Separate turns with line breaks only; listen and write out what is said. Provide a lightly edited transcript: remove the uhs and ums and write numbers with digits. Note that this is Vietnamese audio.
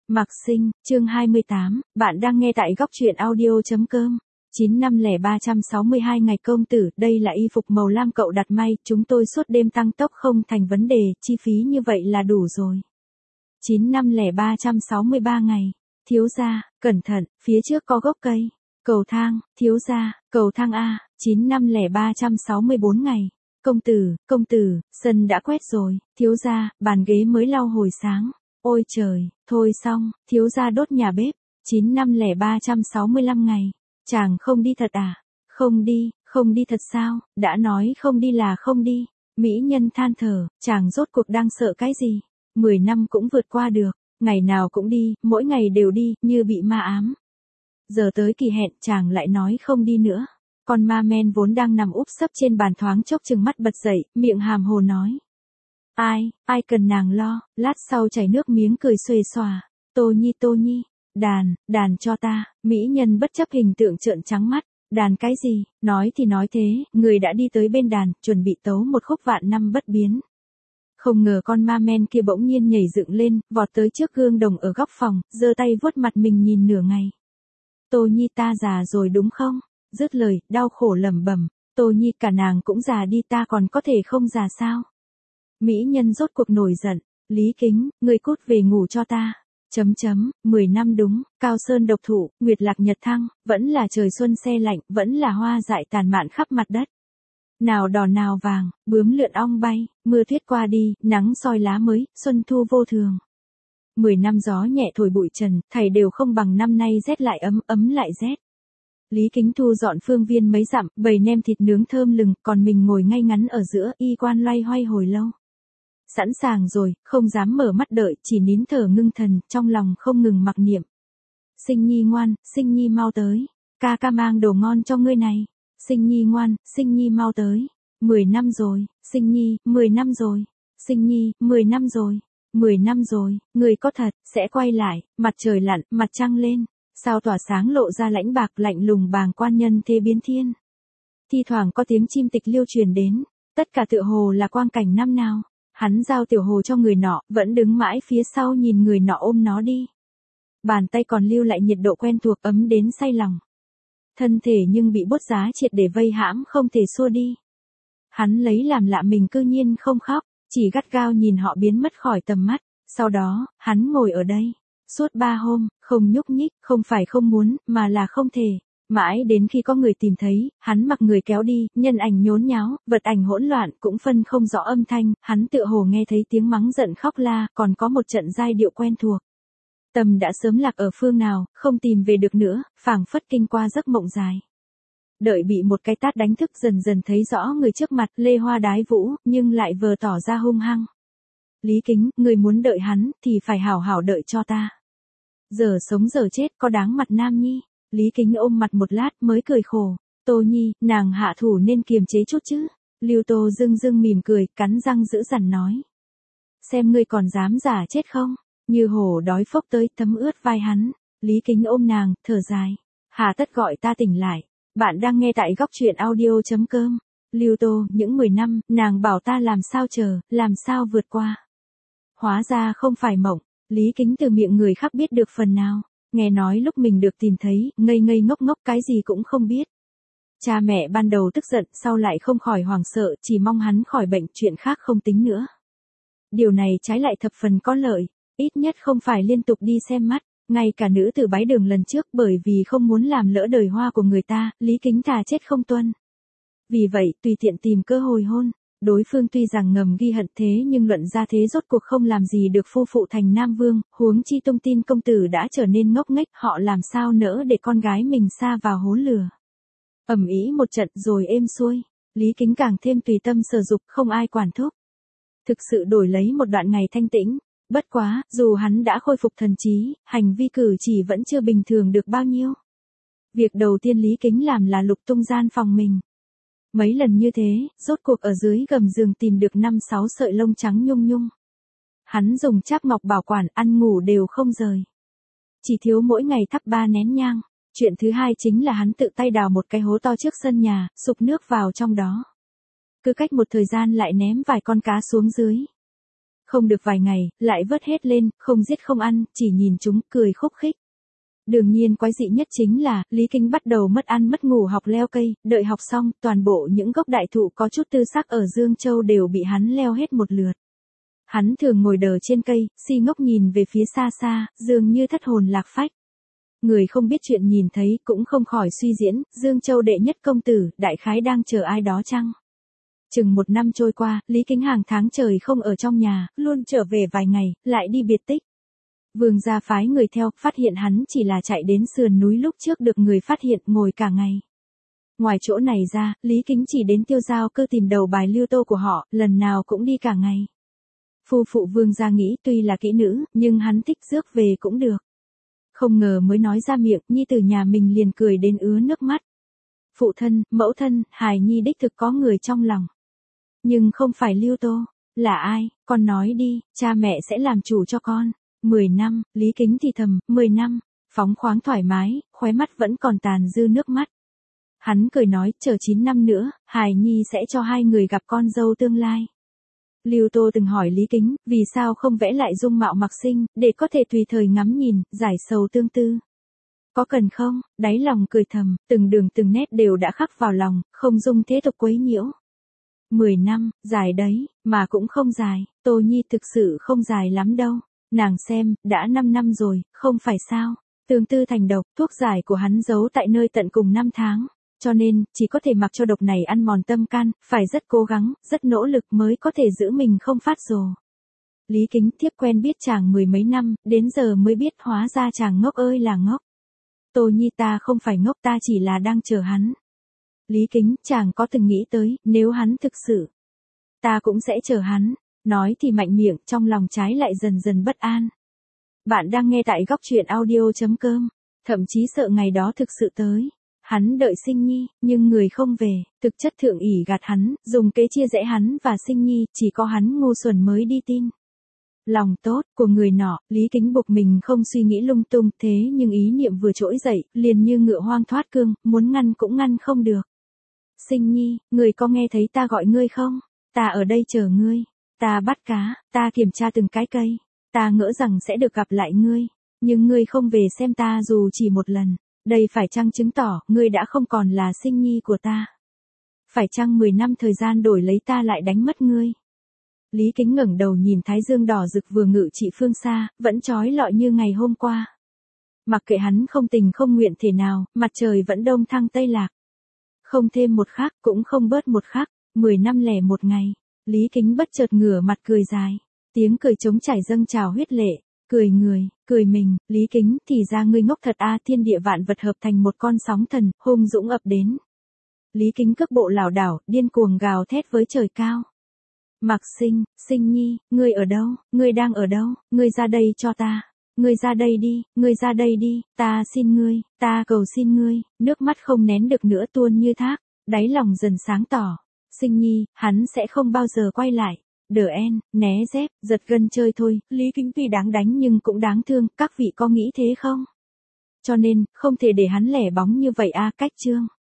Mạc Sinh, chương 28, bạn đang nghe tại góc truyện audio.com. 9 năm 0362 ngày công tử, đây là y phục màu lam cậu đặt may, chúng tôi suốt đêm tăng tốc không thành vấn đề, chi phí như vậy là đủ rồi. 9 năm 0363 ngày, thiếu gia, cẩn thận, phía trước có gốc cây, cầu thang, thiếu gia, cầu thang A. 9 năm 0364 ngày, công tử, sân đã quét rồi, thiếu gia, bàn ghế mới lau hồi sáng. Ôi trời, thôi xong, thiếu gia đốt nhà bếp. 9 năm 0365 ngày, chàng không đi thật à? Không đi thật sao? Đã nói không đi là không đi. Mỹ nhân than thở, chàng rốt cuộc đang sợ cái gì? 10 năm cũng vượt qua được, ngày nào cũng đi, mỗi ngày đều đi, như bị ma ám. Giờ tới kỳ hẹn, chàng lại nói không đi nữa. Con ma men vốn đang nằm úp sấp trên bàn thoáng chốc chừng mắt bật dậy, miệng hàm hồ nói. Ai cần nàng lo, lát sau chảy nước miếng cười xuề xòa. Tô Nhi, đàn cho ta, mỹ nhân bất chấp hình tượng trợn trắng mắt. Đàn cái gì, nói thì nói thế, người đã đi tới bên đàn, chuẩn bị tấu một khúc vạn năm bất biến. Không ngờ con ma men kia bỗng nhiên nhảy dựng lên, vọt tới trước gương đồng ở góc phòng, giơ tay vuốt mặt mình nhìn nửa ngày. Tô Nhi ta già rồi đúng không? Dứt lời, đau khổ lẩm bẩm. Tô Nhi cả nàng cũng già đi, ta còn có thể không già sao? Mỹ nhân rốt cuộc nổi giận, Lý Kính, ngươi cút về ngủ cho ta. 10 năm đúng, cao sơn độc thụ, nguyệt lạc nhật thăng, vẫn là trời xuân se lạnh, vẫn là hoa dại tàn mạn khắp mặt đất. Nào đỏ nào vàng, bướm lượn ong bay, mưa tuyết qua đi, nắng soi lá mới, xuân thu vô thường. 10 năm gió nhẹ thổi bụi trần, thảy đều không bằng năm nay rét lại ấm lại rét. Lý Kính thu dọn phương viên mấy dặm, bày nem thịt nướng thơm lừng, còn mình ngồi ngay ngắn ở giữa, y quan loay hoay hồi lâu. Sẵn sàng rồi, không dám mở mắt đợi, chỉ nín thở ngưng thần, trong lòng không ngừng mặc niệm. Sinh Nhi ngoan, Sinh Nhi mau tới, ca ca mang đồ ngon cho ngươi này. Sinh Nhi ngoan, Sinh Nhi mau tới. 10 năm rồi, Sinh Nhi, 10 năm rồi. Sinh Nhi, 10 năm rồi. 10 năm rồi, người có thật, sẽ quay lại, mặt trời lặn, mặt trăng lên. Sao tỏa sáng lộ ra lãnh bạc lạnh lùng bàng quan nhân thế biến thiên. Thi thoảng có tiếng chim tịch liêu truyền đến, tất cả tựa hồ là quang cảnh năm nào. Hắn giao tiểu hồ cho người nọ, vẫn đứng mãi phía sau nhìn người nọ ôm nó đi. Bàn tay còn lưu lại nhiệt độ quen thuộc ấm đến say lòng. Thân thể nhưng bị bốt giá triệt để vây hãm không thể xua đi. Hắn lấy làm lạ mình cư nhiên không khóc, chỉ gắt gao nhìn họ biến mất khỏi tầm mắt. Sau đó, hắn ngồi ở đây. Suốt 3 hôm, không nhúc nhích, không phải không muốn, mà là không thể. Mãi đến khi có người tìm thấy, hắn mặc người kéo đi, nhân ảnh nhốn nháo, vật ảnh hỗn loạn, cũng phân không rõ âm thanh, hắn tựa hồ nghe thấy tiếng mắng giận khóc la, còn có một trận giai điệu quen thuộc. Tâm đã sớm lạc ở phương nào, không tìm về được nữa, phảng phất kinh qua giấc mộng dài. Đợi bị một cái tát đánh thức dần dần thấy rõ người trước mặt, lê hoa đái vũ, nhưng lại vờ tỏ ra hung hăng. Lý Kính, người muốn đợi hắn, thì phải hảo hảo đợi cho ta. Giờ sống giờ chết, có đáng mặt Nam Nhi. Lý Kính ôm mặt một lát mới cười khổ. Tô Nhi, nàng hạ thủ nên kiềm chế chút chứ. Lưu Tô dưng mỉm cười, cắn răng giữ dằn nói. Xem ngươi còn dám giả chết không? Như hổ đói phốc tới thấm ướt vai hắn. Lý Kính ôm nàng, thở dài. Hà tất gọi ta tỉnh lại. Bạn đang nghe tại góc truyện audio.com. Lưu Tô, những 10 năm, nàng bảo ta làm sao chờ, làm sao vượt qua. Hóa ra không phải mộng. Lý Kính từ miệng người khác biết được phần nào. Nghe nói lúc mình được tìm thấy, ngây ngốc cái gì cũng không biết. Cha mẹ ban đầu tức giận, sau lại không khỏi hoảng sợ, chỉ mong hắn khỏi bệnh, chuyện khác không tính nữa. Điều này trái lại thập phần có lợi, ít nhất không phải liên tục đi xem mắt, ngay cả nữ tử bái đường lần trước bởi vì không muốn làm lỡ đời hoa của người ta, Lý Kính thà chết không tuân. Vì vậy, tùy tiện tìm cơ hồi hôn. Đối phương tuy rằng ngầm ghi hận thế nhưng luận ra thế rốt cuộc không làm gì được phu phụ thành Nam Vương, huống chi tung tin công tử đã trở nên ngốc nghếch, họ làm sao nỡ để con gái mình sa vào hố lửa. Ầm ĩ một trận rồi êm xuôi, Lý Kính càng thêm tùy tâm sở dục, không ai quản thúc. Thực sự đổi lấy một đoạn ngày thanh tĩnh, bất quá, dù hắn đã khôi phục thần trí, hành vi cử chỉ vẫn chưa bình thường được bao nhiêu. Việc đầu tiên Lý Kính làm là lục tung gian phòng mình. Mấy lần như thế, rốt cuộc ở dưới gầm giường tìm được 5-6 sợi lông trắng nhung. Hắn dùng cháp ngọc bảo quản, ăn ngủ đều không rời. Chỉ thiếu mỗi ngày thắp 3 nén nhang. Chuyện thứ hai chính là hắn tự tay đào một cái hố to trước sân nhà, sục nước vào trong đó. Cứ cách một thời gian lại ném vài con cá xuống dưới. Không được vài ngày, lại vớt hết lên, không giết không ăn, chỉ nhìn chúng, cười khúc khích. Đương nhiên quái dị nhất chính là, Lý Kính bắt đầu mất ăn mất ngủ học leo cây, đợi học xong, toàn bộ những gốc đại thụ có chút tư sắc ở Dương Châu đều bị hắn leo hết một lượt. Hắn thường ngồi đờ trên cây, si ngốc nhìn về phía xa xa, dường như thất hồn lạc phách. Người không biết chuyện nhìn thấy cũng không khỏi suy diễn, Dương Châu đệ nhất công tử, đại khái đang chờ ai đó chăng? Chừng một năm trôi qua, Lý Kính hàng tháng trời không ở trong nhà, luôn trở về vài ngày, lại đi biệt tích. Vương gia phái người theo, phát hiện hắn chỉ là chạy đến sườn núi lúc trước được người phát hiện ngồi cả ngày. Ngoài chỗ này ra, Lý Kính chỉ đến Tiêu Giao Cơ tìm đầu bài Lưu Tô của họ, lần nào cũng đi cả ngày. Phu phụ Vương gia nghĩ tuy là kỹ nữ, nhưng hắn thích rước về cũng được. Không ngờ mới nói ra miệng, nhi tử nhà mình liền cười đến ứa nước mắt. Phụ thân, mẫu thân, hài nhi đích thực có người trong lòng. Nhưng không phải Lưu Tô, là ai, con nói đi, cha mẹ sẽ làm chủ cho con. 10 năm, Lý Kính thì thầm, 10 năm, phóng khoáng thoải mái, khóe mắt vẫn còn tàn dư nước mắt. Hắn cười nói, chờ 9 năm nữa, hài nhi sẽ cho hai người gặp con dâu tương lai. Lưu Tô từng hỏi Lý Kính, vì sao không vẽ lại dung mạo Mạc Sinh, để có thể tùy thời ngắm nhìn, giải sầu tương tư. Có cần không? Đáy lòng cười thầm, từng đường từng nét đều đã khắc vào lòng, không dung thế tục quấy nhiễu. 10 năm, dài đấy, mà cũng không dài, Tô Nhi thực sự không dài lắm đâu. Nàng xem, đã 5 năm rồi, không phải sao. Tương tư thành độc, thuốc giải của hắn giấu tại nơi tận cùng 5 tháng. Cho nên, chỉ có thể mặc cho độc này ăn mòn tâm can, phải rất cố gắng, rất nỗ lực mới có thể giữ mình không phát rồ. Lý Kính tiếp quen biết chàng 10 mấy năm, đến giờ mới biết hóa ra chàng ngốc ơi là ngốc. Tô Nhi ta không phải ngốc, ta chỉ là đang chờ hắn. Lý Kính, chàng có từng nghĩ tới, nếu hắn thực sự, ta cũng sẽ chờ hắn. Nói thì mạnh miệng, trong lòng trái lại dần dần bất an. Bạn đang nghe tại góc truyện audio.com, thậm chí sợ ngày đó thực sự tới. Hắn đợi Sinh Nhi, nhưng người không về, thực chất thượng ỷ gạt hắn, dùng kế chia rẽ hắn và Sinh Nhi, chỉ có hắn ngu xuẩn mới đi tin. Lòng tốt của người nọ, Lý Kính buộc mình không suy nghĩ lung tung, thế nhưng ý niệm vừa trỗi dậy, liền như ngựa hoang thoát cương, muốn ngăn cũng ngăn không được. Sinh Nhi, người có nghe thấy ta gọi ngươi không? Ta ở đây chờ ngươi. Ta bắt cá, ta kiểm tra từng cái cây. Ta ngỡ rằng sẽ được gặp lại ngươi. Nhưng ngươi không về xem ta dù chỉ một lần. Đây phải chăng chứng tỏ ngươi đã không còn là Sinh Nhi của ta? Phải chăng 10 năm thời gian đổi lấy ta lại đánh mất ngươi? Lý Kính ngẩng đầu nhìn thái dương đỏ rực vừa ngự trị phương xa, vẫn chói lọi như ngày hôm qua. Mặc kệ hắn không tình không nguyện thể nào, mặt trời vẫn đông thăng tây lạc. Không thêm một khắc, cũng không bớt một khắc, 10 năm lẻ một ngày. Lý Kính bất chợt ngửa mặt cười dài. Tiếng cười trống chảy dâng trào huyết lệ. Cười người, cười mình, Lý Kính, thì ra ngươi ngốc thật a, thiên địa vạn vật hợp thành một con sóng thần, hung dũng ập đến. Lý Kính cước bộ lảo đảo, điên cuồng gào thét với trời cao. Mạc Sinh, Sinh Nhi, ngươi ở đâu, ngươi đang ở đâu, ngươi ra đây cho ta. Ngươi ra đây đi, ngươi ra đây đi, ta xin ngươi, ta cầu xin ngươi, nước mắt không nén được nữa tuôn như thác, đáy lòng dần sáng tỏ. Sinh Nhi, hắn sẽ không bao giờ quay lại. Đờ en, né dép, giật gân chơi thôi, Lý Kính tuy đáng đánh nhưng cũng đáng thương, các vị có nghĩ thế không? Cho nên, không thể để hắn lẻ bóng như vậy a, cách chương.